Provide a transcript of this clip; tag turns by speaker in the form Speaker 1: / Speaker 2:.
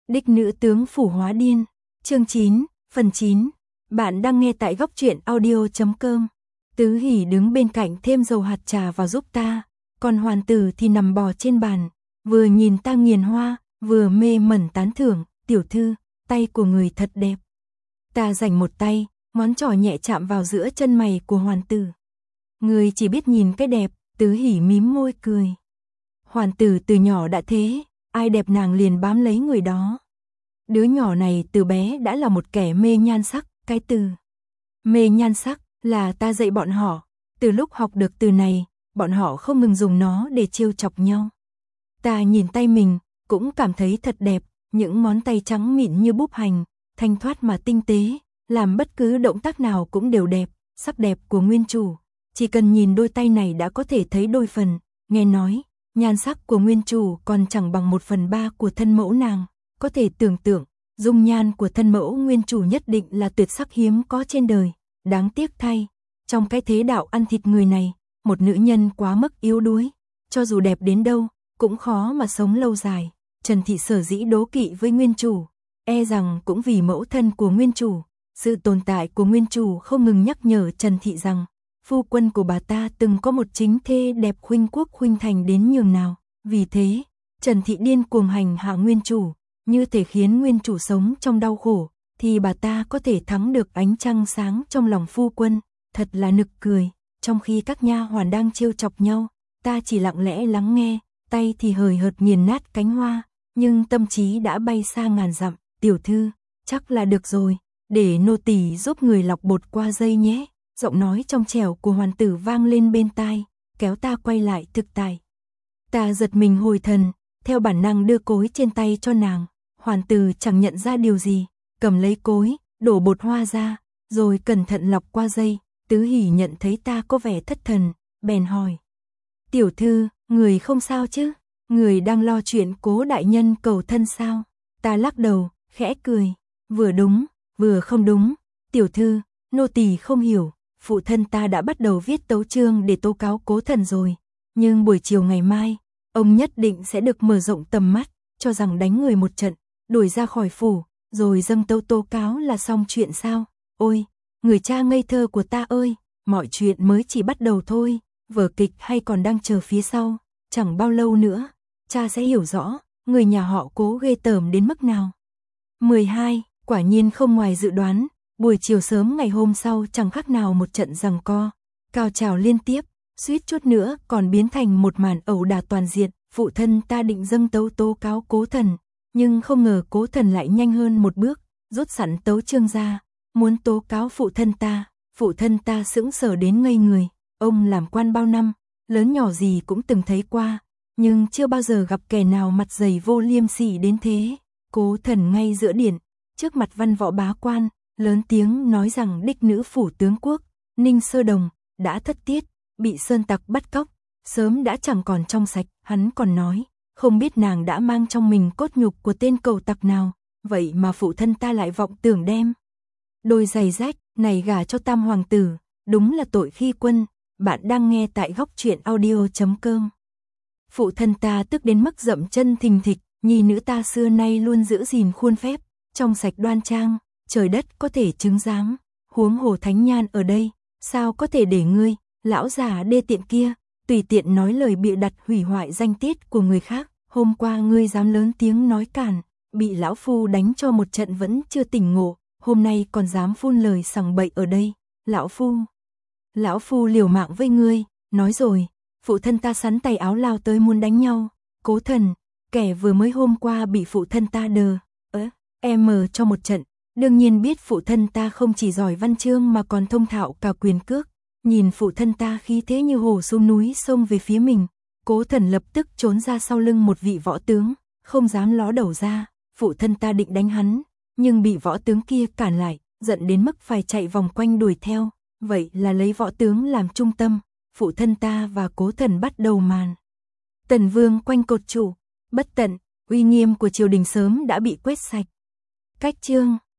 Speaker 1: Đích nữ tướng phủ hóa điên, chương 9, phần 9. Bạn đang nghe tại góc truyện audio.com. Tứ Hỷ đứng bên cạnh thêm dầu hạt trà vào giúp ta, còn Hoàn Tử thì nằm bò trên bàn, vừa nhìn ta nghiền hoa, vừa mê mẩn tán thưởng, tiểu thư, tay của người thật đẹp. Ta dành một tay, ngón trỏ nhẹ chạm vào giữa chân mày của Hoàn Tử. Người chỉ biết nhìn cái đẹp, Tứ Hỷ mím môi cười. Hoàn Tử từ nhỏ đã thế, ai đẹp nàng liền bám lấy người đó. Đứa nhỏ này từ bé đã là một kẻ mê nhan sắc, cái từ mê nhan sắc là ta dạy bọn họ, từ lúc học được từ này, bọn họ không ngừng dùng nó để trêu chọc nhau. Ta nhìn tay mình, cũng cảm thấy thật đẹp, những ngón tay trắng mịn như búp hành, thanh thoát mà tinh tế, làm bất cứ động tác nào cũng đều đẹp, sắc đẹp của nguyên chủ. Chỉ cần nhìn đôi tay này đã có thể thấy đôi phần, nghe nói, nhan sắc của nguyên chủ còn chẳng bằng 1/3 của thân mẫu nàng, có thể tưởng tượng, dung nhan của thân mẫu nguyên chủ nhất định là tuyệt sắc hiếm có trên đời. Đáng tiếc thay, trong cái thế đạo ăn thịt người này, một nữ nhân quá mức yếu đuối, cho dù đẹp đến đâu, cũng khó mà sống lâu dài. Trần Thị sở dĩ đố kỵ với nguyên chủ, e rằng cũng vì mẫu thân của nguyên chủ. Sự tồn tại của nguyên chủ không ngừng nhắc nhở Trần Thị rằng, phu quân của bà ta từng có một chính thê đẹp khuynh quốc khuynh thành đến nhường nào. Vì thế, Trần Thị điên cuồng hành hạ nguyên chủ, như thể khiến nguyên chủ sống trong đau khổ, thì bà ta có thể thắng được ánh trăng sáng trong lòng phu quân. Thật là nực cười, trong khi các nha hoàn đang trêu chọc nhau, ta chỉ lặng lẽ lắng nghe, tay thì hời hợt nghiền nát cánh hoa, nhưng tâm trí đã bay xa ngàn dặm. Tiểu thư, chắc là được rồi, để nô tỳ giúp người lọc bột qua dây nhé. Giọng nói trong trẻo của Hoàn Tử vang lên bên tai, kéo ta quay lại thực tại. Ta giật mình hồi thần, theo bản năng đưa cối trên tay cho nàng. Hoàn Tử chẳng nhận ra điều gì, cầm lấy cối, đổ bột hoa ra, rồi cẩn thận lọc qua dây. Tứ Hỷ nhận thấy ta có vẻ thất thần, bèn hỏi. Tiểu thư, người không sao chứ? Người đang lo chuyện Cố đại nhân cầu thân sao? Ta lắc đầu, khẽ cười, vừa đúng, vừa không đúng. Tiểu thư, nô tỳ không hiểu, phụ thân ta đã bắt đầu viết tấu chương để tố cáo Cố thần rồi, nhưng buổi chiều ngày mai, ông nhất định sẽ được mở rộng tầm mắt, cho rằng đánh người một trận, đuổi ra khỏi phủ, rồi dâng tấu tố cáo là xong chuyện sao? Ôi, người cha ngây thơ của ta ơi, mọi chuyện mới chỉ bắt đầu thôi, vở kịch hay còn đang chờ phía sau, chẳng bao lâu nữa, cha sẽ hiểu rõ, người nhà họ Cố ghê tởm đến mức nào. 12. Quả nhiên không ngoài dự đoán, buổi chiều sớm ngày hôm sau chẳng khác nào một trận giằng co, cao trào liên tiếp, suýt chút nữa còn biến thành một màn ẩu đả toàn diện. Phụ thân ta định dâng tấu tố cáo Cố thần, nhưng không ngờ Cố thần lại nhanh hơn một bước, rút sẵn tấu chương ra, muốn tố cáo phụ thân ta. Phụ thân ta sững sờ đến ngây người, ông làm quan bao năm, lớn nhỏ gì cũng từng thấy qua, nhưng chưa bao giờ gặp kẻ nào mặt dày vô liêm sỉ đến thế. Cố thần ngay giữa điện, trước mặt văn võ bá quan, lớn tiếng nói rằng đích nữ phủ tướng quốc, Ninh Sơ Đồng, đã thất tiết, bị sơn tặc bắt cóc, sớm đã chẳng còn trong sạch. Hắn còn nói, không biết nàng đã mang trong mình cốt nhục của tên cẩu tặc nào, vậy mà phụ thân ta lại vọng tưởng đem đôi giày rách này gả cho tam hoàng tử, đúng là tội khi quân. Bạn đang nghe tại góc truyện audio.com. Phụ thân ta tức đến mức dậm chân thình thịch, nhi nữ ta xưa nay luôn giữ gìn khuôn phép, trong sạch đoan trang, trời đất có thể chứng giám, huống hồ thánh nhan ở đây, sao có thể để ngươi, lão già đê tiện kia, tùy tiện nói lời bịa đặt hủy hoại danh tiết của người khác. Hôm qua ngươi dám lớn tiếng nói cản, bị lão phu đánh cho một trận vẫn chưa tỉnh ngộ, hôm nay còn dám phun lời sằng bậy ở đây. Lão phu liều mạng với ngươi. Nói rồi, phụ thân ta sắn tay áo lao tới muốn đánh nhau. Cố thần, kẻ vừa mới hôm qua bị phụ thân ta cho một trận, đương nhiên biết phụ thân ta không chỉ giỏi văn chương mà còn thông thạo cả quyền cước. Nhìn phụ thân ta khí thế như hổ xuống núi xông về phía mình, Cố thần lập tức trốn ra sau lưng một vị võ tướng, không dám ló đầu ra. Phụ thân ta định đánh hắn, nhưng bị võ tướng kia cản lại, giận đến mức phải chạy vòng quanh đuổi theo. Vậy là lấy võ tướng làm trung tâm, phụ thân ta và Cố thần bắt đầu màn Tần Vương quanh cột trụ, bất tận, uy nghiêm của triều đình sớm đã bị quét sạch. Cách chương